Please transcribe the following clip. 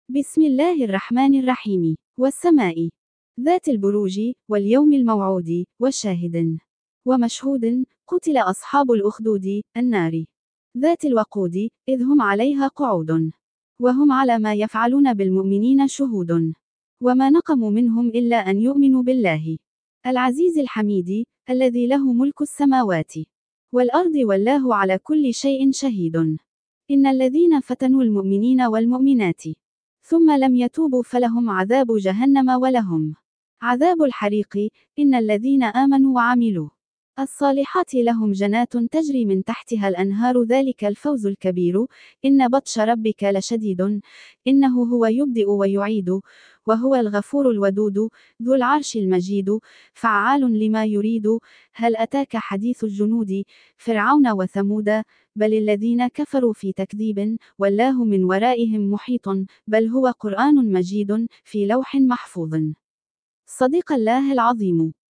بسم الله الرحمن الرحيم. والسماء ذات البروج واليوم الموعود وشاهد ومشهود. قتل أصحاب الأخدود النار ذات الوقود إذ هم عليها قعود وهم على ما يفعلون بالمؤمنين شهود. وما نقموا منهم إلا أن يؤمنوا بالله العزيز الحميد الذي له ملك السماوات والأرض والله على كل شيء شهيد. إن الذين فتنوا المؤمنين والمؤمنات ثم لم يتوبوا فلهم عذاب جهنم ولهم عذاب الحريق. إن الذين آمنوا وعملوا الصالحات لهم جنات تجري من تحتها الأنهار ذلك الفوز الكبير. إن بطش ربك لشديد إنه هو يبدئ ويعيد وهو الغفور الودود ذو العرش المجيد فعال لما يريد. هل أتاك حديث الجنود فرعون وثمود بل الذين كفروا في تكذيب والله من ورائهم محيط بل هو قرآن مجيد في لوح محفوظ. صدق الله العظيم.